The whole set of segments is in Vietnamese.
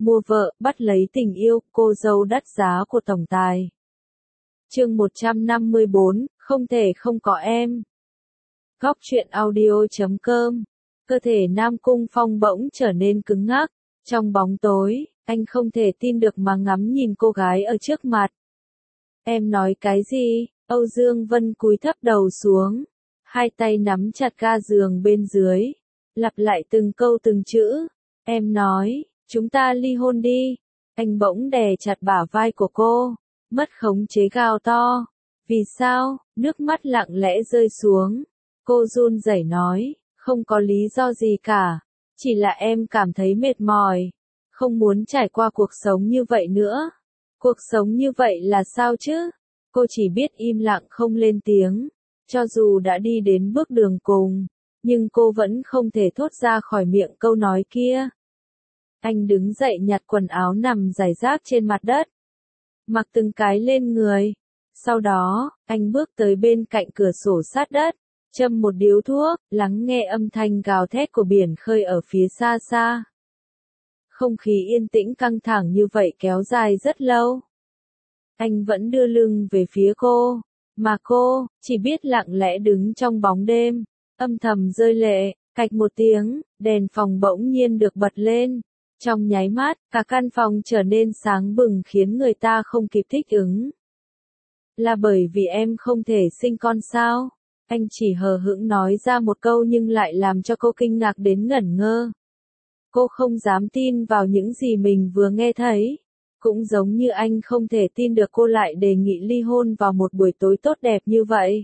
mua vợ, bắt lấy tình yêu, cô dâu đắt giá của tổng tài. Chương 154, không thể không có em. Góc truyện audio.com. Cơ thể Nam Cung Phong bỗng trở nên cứng ngắc. Trong bóng tối, anh không thể tin được mà ngắm nhìn cô gái ở trước mặt. Em nói cái gì? Âu Dương Vân cúi thấp đầu xuống, hai tay nắm chặt ga giường bên dưới, lặp lại từng câu từng chữ. Em nói, chúng ta ly hôn đi. Anh bỗng đè chặt bả vai của cô, mất khống chế gào to. Vì sao? Nước mắt lặng lẽ rơi xuống. Cô run rẩy nói, không có lý do gì cả. Chỉ là em cảm thấy mệt mỏi. Không muốn trải qua cuộc sống như vậy nữa. Cuộc sống như vậy là sao chứ? Cô chỉ biết im lặng không lên tiếng. Cho dù đã đi đến bước đường cùng, nhưng cô vẫn không thể thốt ra khỏi miệng câu nói kia. Anh đứng dậy nhặt quần áo nằm rải rác trên mặt đất, mặc từng cái lên người. Sau đó, anh bước tới bên cạnh cửa sổ sát đất, châm một điếu thuốc, lắng nghe âm thanh gào thét của biển khơi ở phía xa xa. Không khí yên tĩnh căng thẳng như vậy kéo dài rất lâu. Anh vẫn đưa lưng về phía cô, mà cô chỉ biết lặng lẽ đứng trong bóng đêm, âm thầm rơi lệ. Cạch một tiếng, đèn phòng bỗng nhiên được bật lên. Trong nháy mắt, cả căn phòng trở nên sáng bừng khiến người ta không kịp thích ứng. Là bởi vì em không thể sinh con sao? Anh chỉ hờ hững nói ra một câu nhưng lại làm cho cô kinh ngạc đến ngẩn ngơ. Cô không dám tin vào những gì mình vừa nghe thấy. Cũng giống như anh không thể tin được cô lại đề nghị ly hôn vào một buổi tối tốt đẹp như vậy.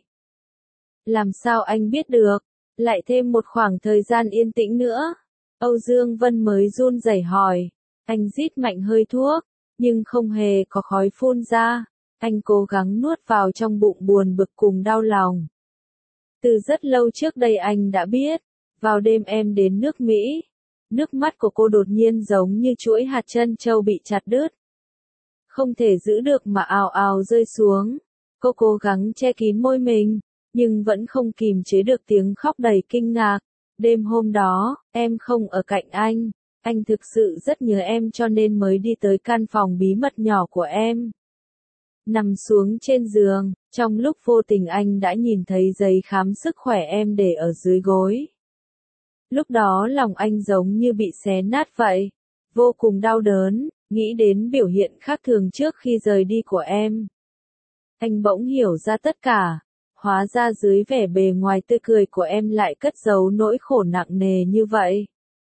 Làm sao anh biết được? Lại thêm một khoảng thời gian yên tĩnh nữa. Âu Dương Vân mới run rẩy hỏi. Anh rít mạnh hơi thuốc, nhưng không hề có khói phun ra. Anh cố gắng nuốt vào trong bụng buồn bực cùng đau lòng. Từ rất lâu trước đây anh đã biết. Vào đêm em đến nước Mỹ, nước mắt của cô đột nhiên giống như chuỗi hạt trân châu bị chặt đứt. Không thể giữ được mà ào ào rơi xuống. Cô cố gắng che kín môi mình, nhưng vẫn không kìm chế được tiếng khóc đầy kinh ngạc. Đêm hôm đó, em không ở cạnh anh thực sự rất nhớ em cho nên mới đi tới căn phòng bí mật nhỏ của em. Nằm xuống trên giường, trong lúc vô tình anh đã nhìn thấy giấy khám sức khỏe em để ở dưới gối. Lúc đó lòng anh giống như bị xé nát vậy, vô cùng đau đớn, nghĩ đến biểu hiện khác thường trước khi rời đi của em. Anh bỗng hiểu ra tất cả, hóa ra dưới vẻ bề ngoài tươi cười của em lại cất giấu nỗi khổ nặng nề như vậy.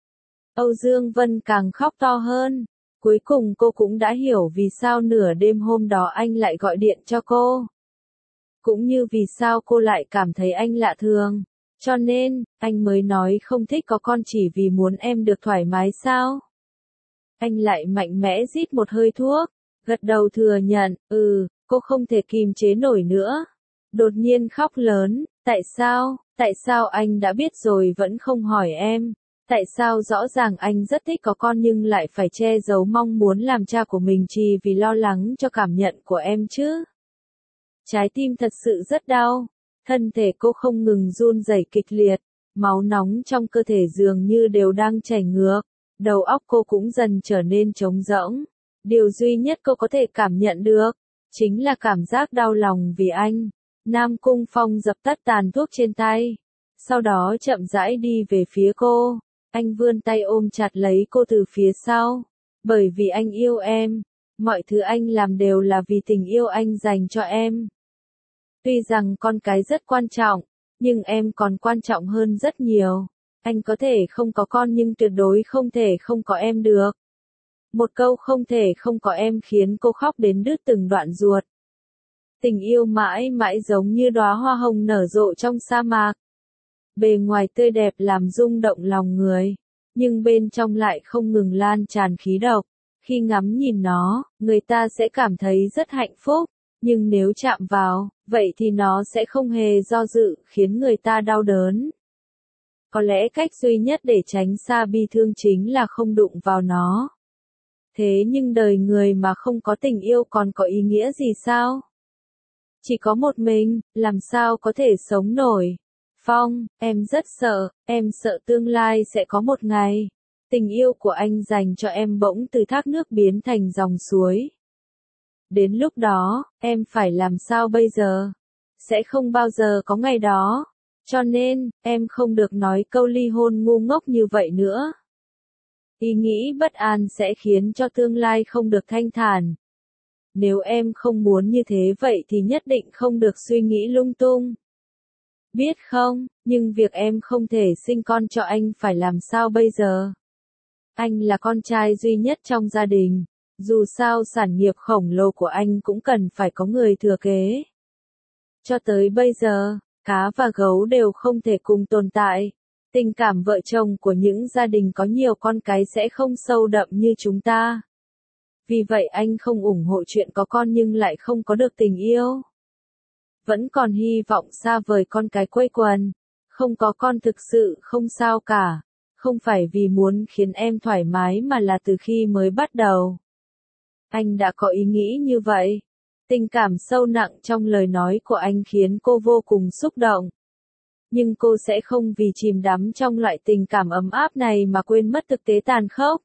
Âu Dương Vân càng khóc to hơn, cuối cùng cô cũng đã hiểu vì sao nửa đêm hôm đó anh lại gọi điện cho cô. Cũng như vì sao cô lại cảm thấy anh lạ thường. Cho nên, anh mới nói không thích có con chỉ vì muốn em được thoải mái sao? Anh lại mạnh mẽ rít một hơi thuốc, gật đầu thừa nhận, cô không thể kìm chế nổi nữa. Đột nhiên khóc lớn, tại sao anh đã biết rồi vẫn không hỏi em? Tại sao rõ ràng anh rất thích có con nhưng lại phải che giấu mong muốn làm cha của mình chỉ vì lo lắng cho cảm nhận của em chứ? Trái tim thật sự rất đau. Thân thể cô không ngừng run rẩy kịch liệt, máu nóng trong cơ thể dường như đều đang chảy ngược, đầu óc cô cũng dần trở nên trống rỗng. Điều duy nhất cô có thể cảm nhận được, chính là cảm giác đau lòng vì anh. Nam Cung Phong dập tắt tàn thuốc trên tay, sau đó chậm rãi đi về phía cô. Anh vươn tay ôm chặt lấy cô từ phía sau. Bởi vì anh yêu em, mọi thứ anh làm đều là vì tình yêu anh dành cho em. Tuy rằng con cái rất quan trọng, nhưng em còn quan trọng hơn rất nhiều. Anh có thể không có con nhưng tuyệt đối không thể không có em được. Một câu không thể không có em khiến cô khóc đến đứt từng đoạn ruột. Tình yêu mãi mãi giống như đóa hoa hồng nở rộ trong sa mạc. Bề ngoài tươi đẹp làm rung động lòng người, nhưng bên trong lại không ngừng lan tràn khí độc. Khi ngắm nhìn nó, người ta sẽ cảm thấy rất hạnh phúc, nhưng nếu chạm vào, vậy thì nó sẽ không hề do dự, khiến người ta đau đớn. Có lẽ cách duy nhất để tránh xa bi thương chính là không đụng vào nó. Thế nhưng đời người mà không có tình yêu còn có ý nghĩa gì sao? Chỉ có một mình, làm sao có thể sống nổi? Phong, em rất sợ, em sợ tương lai sẽ có một ngày, Tình yêu của anh dành cho em bỗng từ thác nước biến thành dòng suối. Đến lúc đó, em phải làm sao bây giờ? Sẽ không bao giờ có ngày đó. Cho nên, em không được nói câu ly hôn ngu ngốc như vậy nữa. Ý nghĩ bất an sẽ khiến cho tương lai không được thanh thản. Nếu em không muốn như thế vậy thì nhất định không được suy nghĩ lung tung. Biết không, nhưng việc em không thể sinh con cho anh phải làm sao bây giờ? Anh là con trai duy nhất trong gia đình. Dù sao sản nghiệp khổng lồ của anh cũng cần phải có người thừa kế. Cho tới bây giờ, cá và gấu đều không thể cùng tồn tại. Tình cảm vợ chồng của những gia đình có nhiều con cái sẽ không sâu đậm như chúng ta. Vì vậy anh không ủng hộ chuyện có con nhưng lại không có được tình yêu. Vẫn còn hy vọng xa vời con cái quây quần. Không có con thực sự không sao cả. Không phải vì muốn khiến em thoải mái mà là từ khi mới bắt đầu. Anh đã có ý nghĩ như vậy. Tình cảm sâu nặng trong lời nói của anh khiến cô vô cùng xúc động. Nhưng cô sẽ không vì chìm đắm trong loại tình cảm ấm áp này mà quên mất thực tế tàn khốc.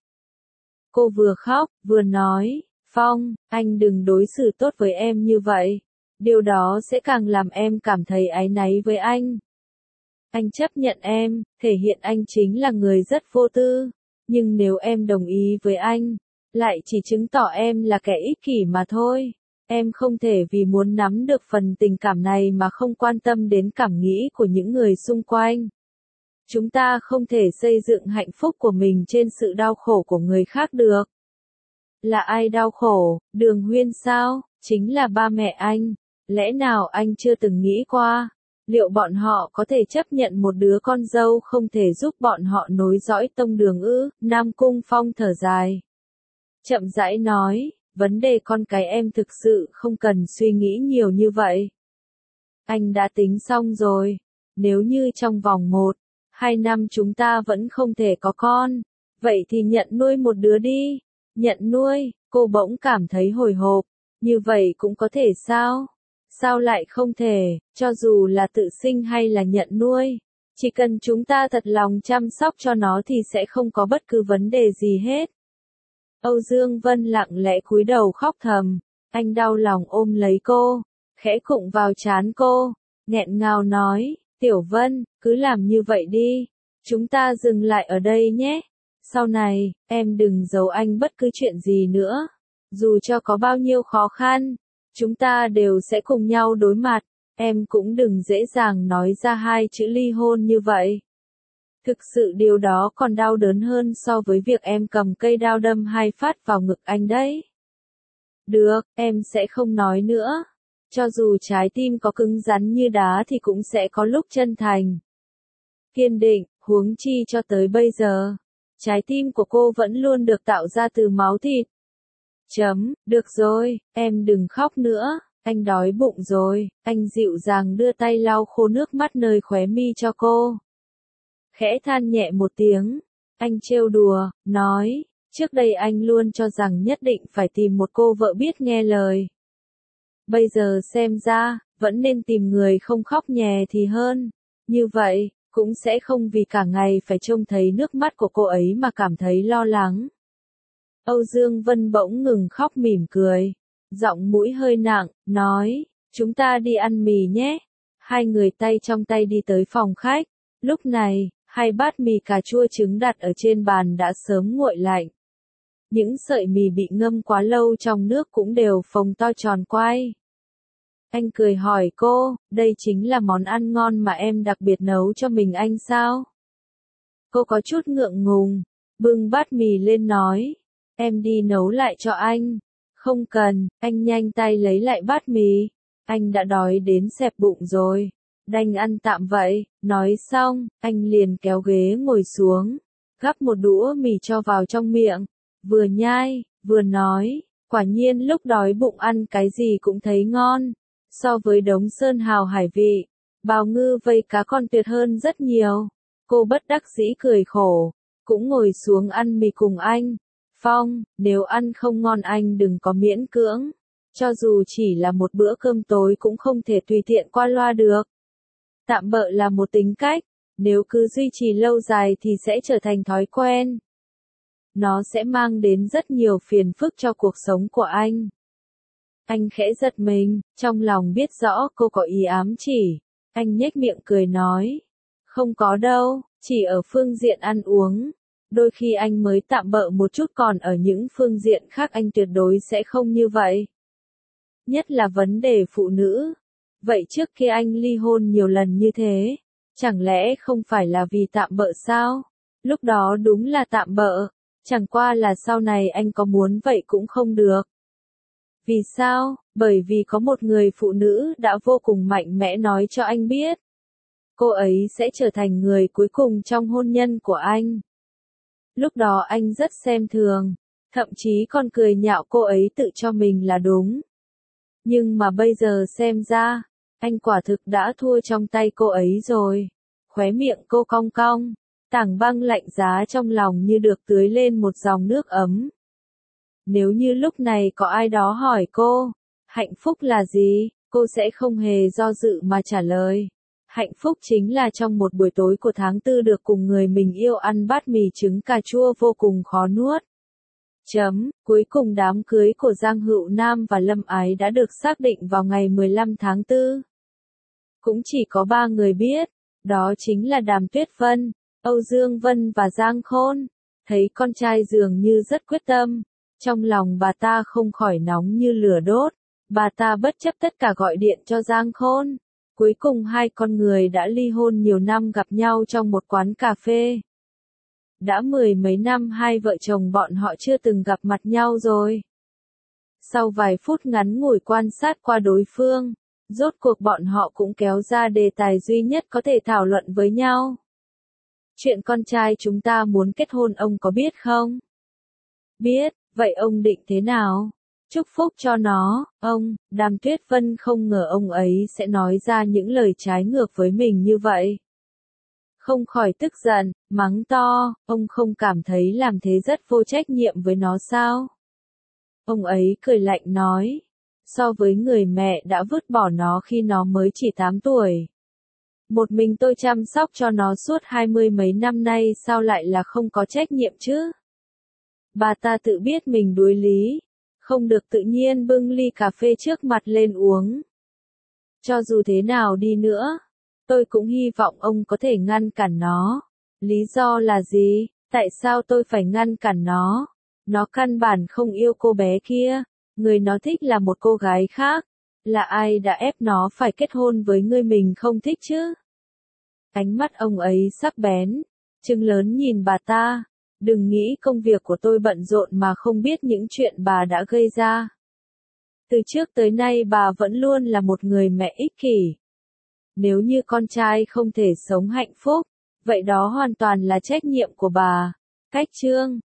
Cô vừa khóc, vừa nói, Phong, anh đừng đối xử tốt với em như vậy. Điều đó sẽ càng làm em cảm thấy áy náy với anh. Anh chấp nhận em, thể hiện anh chính là người rất vô tư. Nhưng nếu em đồng ý với anh, lại chỉ chứng tỏ em là kẻ ích kỷ mà thôi. Em không thể vì muốn nắm được phần tình cảm này mà không quan tâm đến cảm nghĩ của những người xung quanh. Chúng ta không thể xây dựng hạnh phúc của mình trên sự đau khổ của người khác được. Là ai đau khổ, Đường Huyên sao? Chính là ba mẹ anh. Lẽ nào anh chưa từng nghĩ qua? Liệu bọn họ có thể chấp nhận một đứa con dâu không thể giúp bọn họ nối dõi tông đường ư? Nam Cung Phong thở dài. Chậm rãi nói, vấn đề con cái em thực sự không cần suy nghĩ nhiều như vậy. Anh đã tính xong rồi. Nếu như trong vòng 1-2 năm chúng ta vẫn không thể có con, vậy thì nhận nuôi một đứa đi. Nhận nuôi, cô bỗng cảm thấy hồi hộp. Như vậy cũng có thể sao? Sao lại không thể, cho dù là tự sinh hay là nhận nuôi. Chỉ cần chúng ta thật lòng chăm sóc cho nó thì sẽ không có bất cứ vấn đề gì hết. Âu Dương Vân lặng lẽ cúi đầu khóc thầm. Anh đau lòng ôm lấy cô, khẽ cụng vào trán cô, nghẹn ngào nói, Tiểu Vân, cứ làm như vậy đi. Chúng ta dừng lại ở đây nhé. Sau này, em đừng giấu anh bất cứ chuyện gì nữa. Dù cho có bao nhiêu khó khăn, chúng ta đều sẽ cùng nhau đối mặt. Em cũng đừng dễ dàng nói ra 2 chữ ly hôn như vậy. Thực sự điều đó còn đau đớn hơn so với việc em cầm cây đao đâm 2 phát vào ngực anh đấy. Được, em sẽ không nói nữa. Cho dù trái tim có cứng rắn như đá thì cũng sẽ có lúc chân thành. Kiên định, huống chi cho tới bây giờ. Trái tim của cô vẫn luôn được tạo ra từ máu thịt. Được rồi, em đừng khóc nữa. Anh đói bụng rồi. Anh dịu dàng đưa tay lau khô nước mắt nơi khóe mi cho cô. Khẽ than nhẹ một tiếng. Anh trêu đùa, nói, trước đây anh luôn cho rằng nhất định phải tìm một cô vợ biết nghe lời. Bây giờ xem ra, vẫn nên tìm người không khóc nhè thì hơn. Như vậy, cũng sẽ không vì cả ngày phải trông thấy nước mắt của cô ấy mà cảm thấy lo lắng. Âu Dương Vân bỗng ngừng khóc mỉm cười. Giọng mũi hơi nặng, nói, chúng ta đi ăn mì nhé. Hai người tay trong tay đi tới phòng khách. Lúc này, 2 bát mì cà chua trứng đặt ở trên bàn đã sớm nguội lạnh. Những sợi mì bị ngâm quá lâu trong nước cũng đều phồng to tròn quay. Anh cười hỏi cô, đây chính là món ăn ngon mà em đặc biệt nấu cho mình anh sao? Cô có chút ngượng ngùng, bưng bát mì lên nói, em đi nấu lại cho anh. Không cần, anh nhanh tay lấy lại bát mì. Anh đã đói đến xẹp bụng rồi. Đành ăn tạm vậy. Nói xong, anh liền kéo ghế ngồi xuống, gắp một đũa mì cho vào trong miệng. Vừa nhai, vừa nói, quả nhiên lúc đói bụng ăn cái gì cũng thấy ngon. So với đống sơn hào hải vị, bào ngư vây cá còn tuyệt hơn rất nhiều. Cô bất đắc dĩ cười khổ, cũng ngồi xuống ăn mì cùng anh. Phong, nếu ăn không ngon anh đừng có miễn cưỡng. Cho dù chỉ là một bữa cơm tối cũng không thể tùy tiện qua loa được. Tạm bợ là một tính cách, nếu cứ duy trì lâu dài thì sẽ trở thành thói quen. nó sẽ mang đến rất nhiều phiền phức cho cuộc sống của anh. Anh khẽ giật mình, trong lòng biết rõ cô có ý ám chỉ. Anh nhếch miệng cười nói. Không có đâu, chỉ ở phương diện ăn uống. Đôi khi anh mới tạm bợ một chút, còn ở những phương diện khác anh tuyệt đối sẽ không như vậy. Nhất là vấn đề phụ nữ. Vậy trước kia anh ly hôn nhiều lần như thế, chẳng lẽ không phải là vì tạm bợ sao? Lúc đó đúng là tạm bợ, chẳng qua là sau này anh có muốn vậy cũng không được. Vì sao? Bởi vì có một người phụ nữ đã vô cùng mạnh mẽ nói cho anh biết. Cô ấy sẽ trở thành người cuối cùng trong hôn nhân của anh. Lúc đó anh rất xem thường, thậm chí còn cười nhạo cô ấy tự cho mình là đúng. Nhưng mà bây giờ xem ra, anh quả thực đã thua trong tay cô ấy rồi. Khóe miệng cô cong cong, tảng băng lạnh giá trong lòng như được tưới lên một dòng nước ấm. Nếu như lúc này có ai đó hỏi cô, hạnh phúc là gì, cô sẽ không hề do dự mà trả lời. Hạnh phúc chính là trong một buổi tối của tháng 4 được cùng người mình yêu ăn bát mì trứng cà chua vô cùng khó nuốt. Cuối cùng đám cưới của Giang Hữu Nam và Lâm Ái đã được xác định vào ngày 15 tháng 4. Cũng chỉ có 3 người biết, đó chính là Đàm Tuyết Vân, Âu Dương Vân và Giang Khôn. Thấy con trai dường như rất quyết tâm, trong lòng bà ta không khỏi nóng như lửa đốt. Bà ta bất chấp tất cả gọi điện cho Giang Khôn. Cuối cùng hai con người đã ly hôn nhiều năm gặp nhau trong một quán cà phê. Đã 10 mấy năm hai vợ chồng bọn họ chưa từng gặp mặt nhau rồi. Sau vài phút ngắn ngủi quan sát qua đối phương, rốt cuộc bọn họ cũng kéo ra đề tài duy nhất có thể thảo luận với nhau. Chuyện con trai chúng ta muốn kết hôn ông có biết không? Biết, vậy ông định thế nào? Chúc phúc cho nó, ông. Đàm Tuyết Vân không ngờ ông ấy sẽ nói ra những lời trái ngược với mình như vậy. Không khỏi tức giận, mắng to, ông không cảm thấy làm thế rất vô trách nhiệm với nó sao? Ông ấy cười lạnh nói, so với người mẹ đã vứt bỏ nó khi nó mới chỉ 8 tuổi. Một mình tôi chăm sóc cho nó suốt 20 mấy năm nay sao lại là không có trách nhiệm chứ? Bà ta tự biết mình đuối lý, không được tự nhiên bưng ly cà phê trước mặt lên uống. Cho dù thế nào đi nữa, tôi cũng hy vọng ông có thể ngăn cản nó. Lý do là gì? Tại sao tôi phải ngăn cản nó? Nó căn bản không yêu cô bé kia. Người nó thích là một cô gái khác. Là ai đã ép nó phải kết hôn với người mình không thích chứ? Ánh mắt ông ấy sắc bén, trừng lớn nhìn bà ta. Đừng nghĩ công việc của tôi bận rộn mà không biết những chuyện bà đã gây ra. Từ trước tới nay bà vẫn luôn là một người mẹ ích kỷ. Nếu như con trai không thể sống hạnh phúc, vậy đó hoàn toàn là trách nhiệm của bà. Cách chương